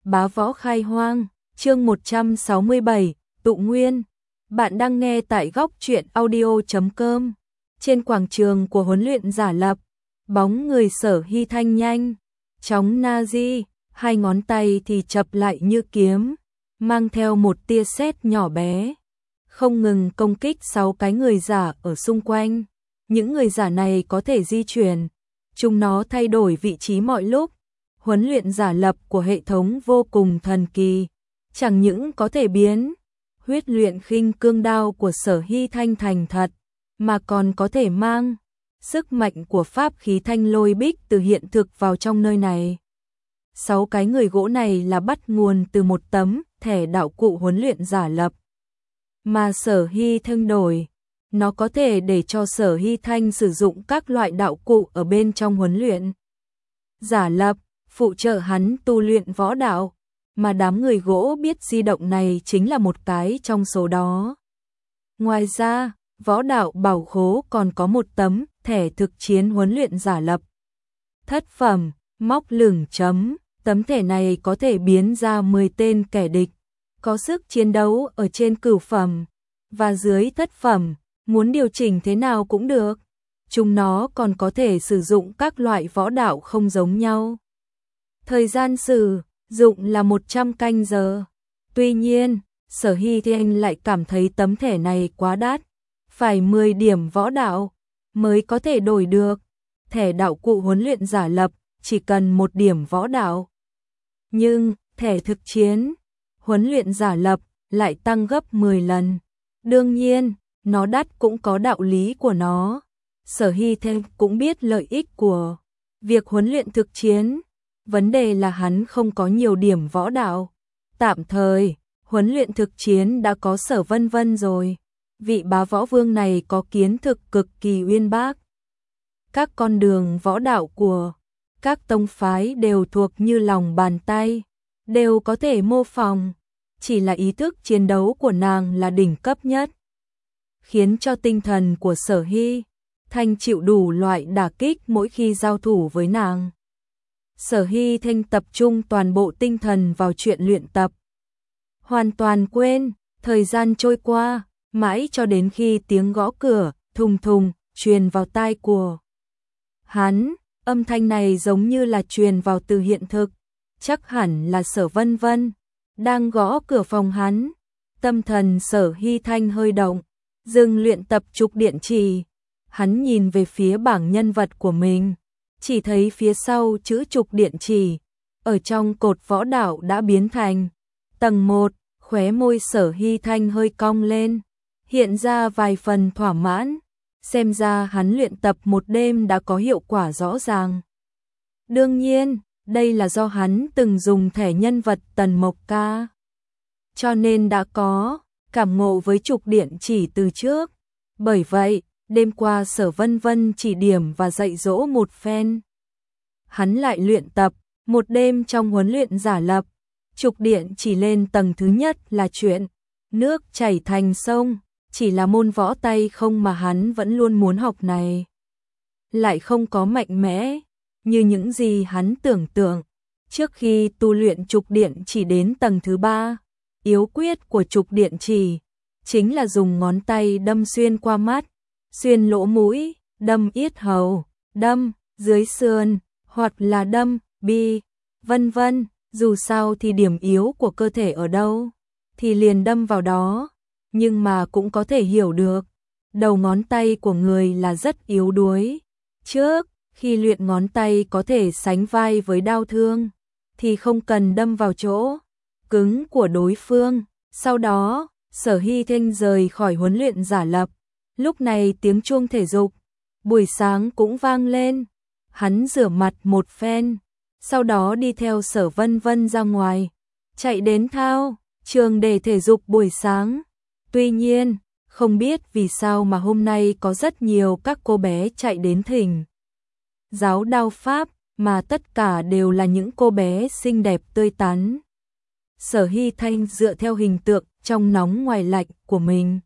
Bá võ khai hoang, chương 167, tụ nguyên. Bạn đang nghe tại góc truyện audio.com. Trên quảng trường của huấn luyện giả lập, bóng người Sở Hy Thanh nhanh chóng na di, hai ngón tay thì chập lại như kiếm, mang theo một tia sét nhỏ bé, không ngừng công kích 6 cái người giả ở xung quanh. Những người giả này có thể di chuyển, chúng nó thay đổi vị trí mọi lúc. Huấn luyện giả lập của hệ thống vô cùng thần kỳ, chẳng những có thể biến huyết luyện khinh cương đao của Sở Hy Thanh thành thật, mà còn có thể mang sức mạnh của pháp khí thanh lôi bích từ hiện thực vào trong nơi này. 6 cái người gỗ này là bắt nguồn từ một tấm thẻ đạo cụ huấn luyện giả lập mà Sở Hy Thanh đổi. Nó có thể để cho Sở Hy Thanh sử dụng các loại đạo cụ ở bên trong huấn luyện giả lập, phụ trợ hắn tu luyện võ đạo, mà đám người gỗ biết di động này chính là một cái trong số đó. Ngoài ra, võ đạo bảo khố còn có một tấm thẻ thực chiến huấn luyện giả lập. Thất phẩm, móc lửng chấm, tấm thẻ này có thể biến ra 10 tên kẻ địch, có sức chiến đấu ở trên cửu phẩm và dưới thất phẩm, muốn điều chỉnh thế nào cũng được. Chúng nó còn có thể sử dụng các loại võ đạo không giống nhau. Thời gian sử dụng là 100 canh giờ. Tuy nhiên, Sở Hy Thanh lại cảm thấy tấm thẻ này quá đắt, phải 10 điểm võ đạo mới có thể đổi được. Thẻ đạo cụ huấn luyện giả lập chỉ cần 1 điểm võ đạo. Nhưng, thẻ thực chiến huấn luyện giả lập lại tăng gấp 10 lần. Đương nhiên, nó đắt cũng có đạo lý của nó. Sở Hy Thanh cũng biết lợi ích của việc huấn luyện thực chiến. Vấn đề là hắn không có nhiều điểm võ đạo. Tạm thời, huấn luyện thực chiến đã có Sở Vân Vân rồi. Vị bá võ vương này có kiến thức cực kỳ uyên bác. Các con đường võ đạo của các tông phái đều thuộc như lòng bàn tay, đều có thể mô phỏng. Chỉ là ý thức chiến đấu của nàng là đỉnh cấp nhất, khiến cho tinh thần của Sở Hy Thanh chịu đủ loại đả kích mỗi khi giao thủ với nàng. Sở Hy Thanh tập trung toàn bộ tinh thần vào chuyện luyện tập, hoàn toàn quên thời gian trôi qua, mãi cho đến khi tiếng gõ cửa thùng thùng truyền vào tai của hắn. Âm thanh này giống như là truyền vào từ hiện thực, chắc hẳn là Sở Vân Vân đang gõ cửa phòng hắn. Tâm thần Sở Hy Thanh hơi động, dừng luyện tập trục điện trì. Hắn nhìn về phía bảng nhân vật của mình, chỉ thấy phía sau chữ trục điện trì, ở trong cột võ đạo đã biến thành tầng 1, khóe môi Sở Hy Thanh hơi cong lên, hiện ra vài phần thỏa mãn, xem ra hắn luyện tập một đêm đã có hiệu quả rõ ràng. Đương nhiên, đây là do hắn từng dùng thẻ nhân vật Tần Mộc Ca, cho nên đã có cảm ngộ với trục điện chỉ từ trước. Bởi vậy, đêm qua Sở Vân Vân chỉ điểm và dạy dỗ một phen, hắn lại luyện tập một đêm trong huấn luyện giả lập. Trục điện chỉ lên tầng thứ nhất là chuyện nước chảy thành sông, chỉ là môn võ tay không mà hắn vẫn luôn muốn học này lại không có mạnh mẽ như những gì hắn tưởng tượng. Trước khi tu luyện trục điện chỉ đến tầng thứ 3, yếu quyết của trục điện chỉ chính là dùng ngón tay đâm xuyên qua mắt, xuyên lỗ mũi, đâm yết hầu, đâm dưới sườn, hoặc là đâm bi, vân vân. Dù sao thì điểm yếu của cơ thể ở đâu thì liền đâm vào đó, nhưng mà cũng có thể hiểu được đầu ngón tay của người là rất yếu đuối. Trước khi luyện ngón tay có thể sánh vai với đao thương thì không cần đâm vào chỗ cứng của đối phương. Sau đó, Sở Hy Thanh rời khỏi huấn luyện giả lập. Lúc này tiếng chuông thể dục buổi sáng cũng vang lên. Hắn rửa mặt một phen, sau đó đi theo Sở Vân Vân ra ngoài, chạy đến thao trường để thể dục buổi sáng. Tuy nhiên, không biết vì sao mà hôm nay có rất nhiều các cô bé chạy đến thỉnh giáo đao pháp, mà tất cả đều là những cô bé xinh đẹp tươi tắn. Sở Hy Thanh dựa theo hình tượng trong nóng ngoài lạnh của mình,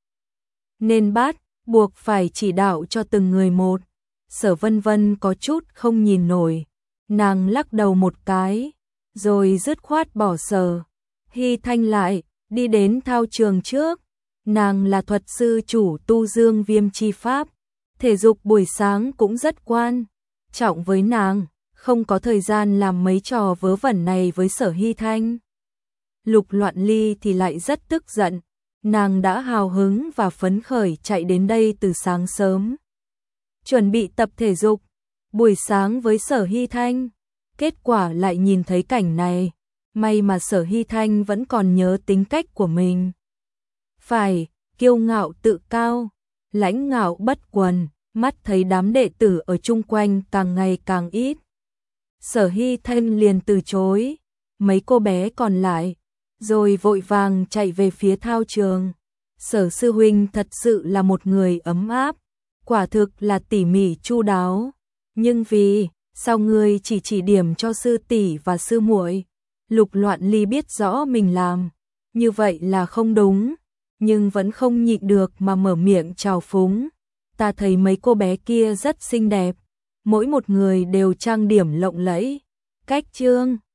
nên bắt buộc phải chỉ đạo cho từng người một. Sở Vân Vân có chút không nhìn nổi, nàng lắc đầu một cái, rồi dứt khoát bỏ Sở Hy Thanh lại, đi đến thao trường trước. Nàng là thuật sư chủ tu dương viêm chi pháp, thể dục buổi sáng cũng rất quan trọng với nàng, không có thời gian làm mấy trò vớ vẩn này với Sở Hy Thanh. Lục Loạn Ly thì lại rất tức giận, nàng đã hào hứng và phấn khởi chạy đến đây từ sáng sớm, chuẩn bị tập thể dục buổi sáng với Sở Hy Thanh, kết quả lại nhìn thấy cảnh này. May mà Sở Hy Thanh vẫn còn nhớ tính cách của mình. Phải, kiêu ngạo tự cao, lãnh ngạo bất quần, mắt thấy đám đệ tử ở chung quanh càng ngày càng ít. Sở Hy Thanh liền từ chối mấy cô bé còn lại, rồi vội vàng chạy về phía thao trường. Sở sư huynh thật sự là một người ấm áp, quả thực là tỉ mỉ chu đáo, nhưng vì sao ngươi chỉ điểm cho sư tỷ và sư muội? Lục Loạn Ly biết rõ mình làm như vậy là không đúng, nhưng vẫn không nhịn được mà mở miệng trào phúng. Ta thấy mấy cô bé kia rất xinh đẹp, mỗi một người đều trang điểm lộng lẫy, cách trương